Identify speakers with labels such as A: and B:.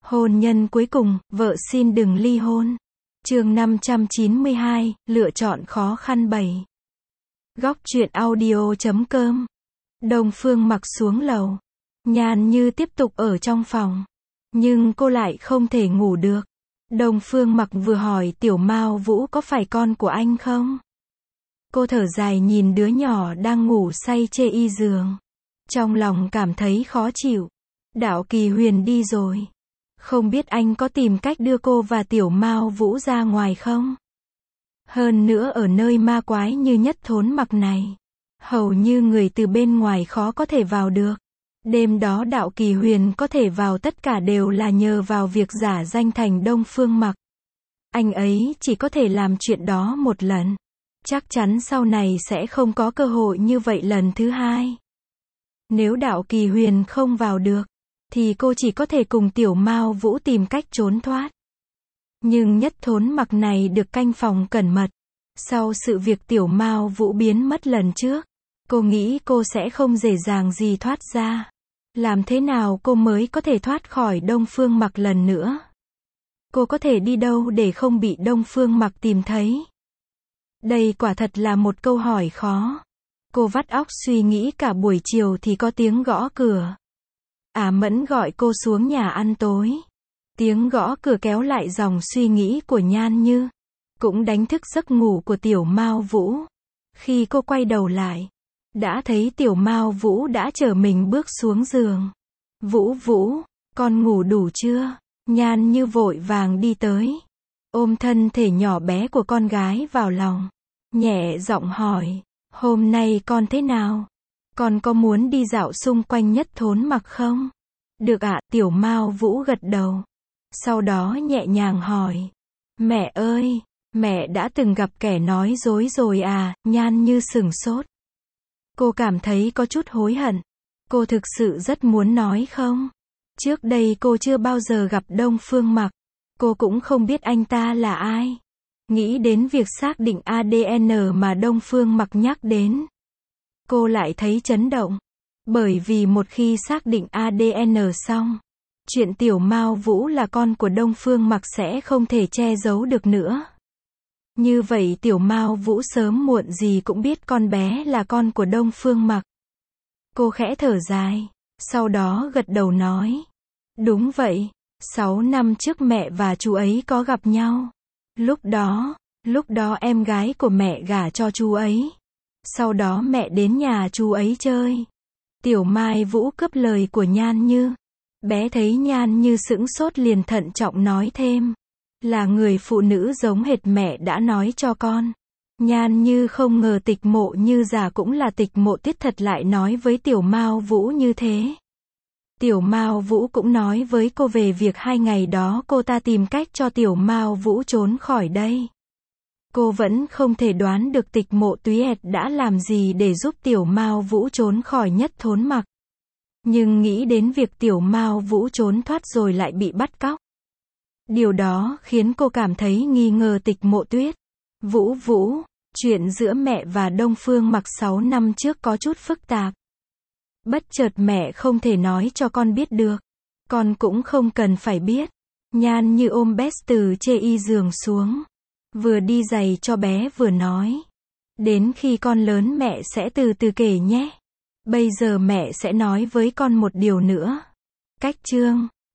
A: Hôn nhân cuối cùng, vợ xin đừng ly hôn. Chương 592, lựa chọn khó khăn 7. Góc truyện audio.com. Đông Phương Mặc xuống lầu. Nhan Như tiếp tục ở trong phòng. Nhưng cô lại không thể ngủ được. Đông Phương Mặc vừa hỏi Tiểu Mao Vũ có phải con của anh không? Cô thở dài nhìn đứa nhỏ đang ngủ say chê y giường. Trong lòng cảm thấy khó chịu. Đạo Kỳ Huyền đi rồi. Không biết anh có tìm cách đưa cô và Tiểu Mao Vũ ra ngoài không? Hơn nữa ở nơi ma quái như Nhất Thốn Mặc này, hầu như người từ bên ngoài khó có thể vào được. Đêm đó Đạo Kỳ Huyền có thể vào tất cả đều là nhờ vào việc giả danh thành Đông Phương Mặc. Anh ấy chỉ có thể làm chuyện đó một lần. Chắc chắn sau này sẽ không có cơ hội như vậy lần thứ hai. Nếu Đạo Kỳ Huyền không vào được, thì cô chỉ có thể cùng Tiểu Mao Vũ tìm cách trốn thoát. Nhưng Nhất Thốn Mặc này được canh phòng cẩn mật. Sau sự việc Tiểu Mao Vũ biến mất lần trước, cô nghĩ cô sẽ không dễ dàng gì thoát ra. Làm thế nào cô mới có thể thoát khỏi Đông Phương Mặc lần nữa? Cô có thể đi đâu để không bị Đông Phương Mặc tìm thấy? Đây quả thật là một câu hỏi khó. Cô vắt óc suy nghĩ cả buổi chiều thì có tiếng gõ cửa. Mẫn gọi cô xuống nhà ăn tối. Tiếng gõ cửa kéo lại dòng suy nghĩ của Nhan Như, cũng đánh thức giấc ngủ của Tiểu Mao Vũ. Khi cô quay đầu lại, đã thấy Tiểu Mao Vũ đã chở mình bước xuống giường. Vũ Vũ, con ngủ đủ chưa? Nhan Như vội vàng đi tới, ôm thân thể nhỏ bé của con gái vào lòng, nhẹ giọng hỏi, hôm nay con thế nào? Con có muốn đi dạo xung quanh Nhất Thốn Mặc không? Được ạ, Tiểu Mao Vũ gật đầu. Sau đó nhẹ nhàng hỏi, mẹ ơi, mẹ đã từng gặp kẻ nói dối rồi à? Nhan Như sửng sốt. Cô cảm thấy có chút hối hận. Cô thực sự rất muốn nói không. Trước đây cô chưa bao giờ gặp Đông Phương Mặc. Cô cũng không biết anh ta là ai. Nghĩ đến việc xác định ADN mà Đông Phương Mặc nhắc đến, cô lại thấy chấn động. Bởi vì một khi xác định ADN xong, chuyện Tiểu Mao Vũ là con của Đông Phương Mặc sẽ không thể che giấu được nữa. Như vậy Tiểu Mao Vũ sớm muộn gì cũng biết con bé là con của Đông Phương Mặc. Cô khẽ thở dài, sau đó gật đầu nói, đúng vậy, 6 năm trước mẹ và chú ấy có gặp nhau. Lúc đó em gái của mẹ gả cho chú ấy. Sau đó mẹ đến nhà chú ấy chơi. Tiểu Mai Vũ cướp lời của Nhan Như. Bé thấy Nhan Như sững sốt liền thận trọng nói thêm, là người phụ nữ giống hệt mẹ đã nói cho con. Nhan Như không ngờ Tịch Mộ Như già cũng là Tịch Mộ Tiết thật lại nói với Tiểu Mao Vũ như thế. Tiểu Mao Vũ cũng nói với cô về việc 2 ngày đó cô ta tìm cách cho Tiểu Mao Vũ trốn khỏi đây. Cô vẫn không thể đoán được Tịch Mộ Tuyết đã làm gì để giúp Tiểu Mao Vũ trốn khỏi Nhất Thốn Mặc. Nhưng nghĩ đến việc Tiểu Mao Vũ trốn thoát rồi lại bị bắt cóc, điều đó khiến cô cảm thấy nghi ngờ Tịch Mộ Tuyết. Vũ, chuyện giữa mẹ và Đông Phương Mặc 6 năm trước có chút phức tạp. Bất chợt mẹ không thể nói cho con biết được. Con cũng không cần phải biết. Nhan Như ôm bé từ chê y giường xuống, vừa đi giày cho bé vừa nói, đến khi con lớn mẹ sẽ từ từ kể nhé. Bây giờ mẹ sẽ nói với con một điều nữa. Cách chương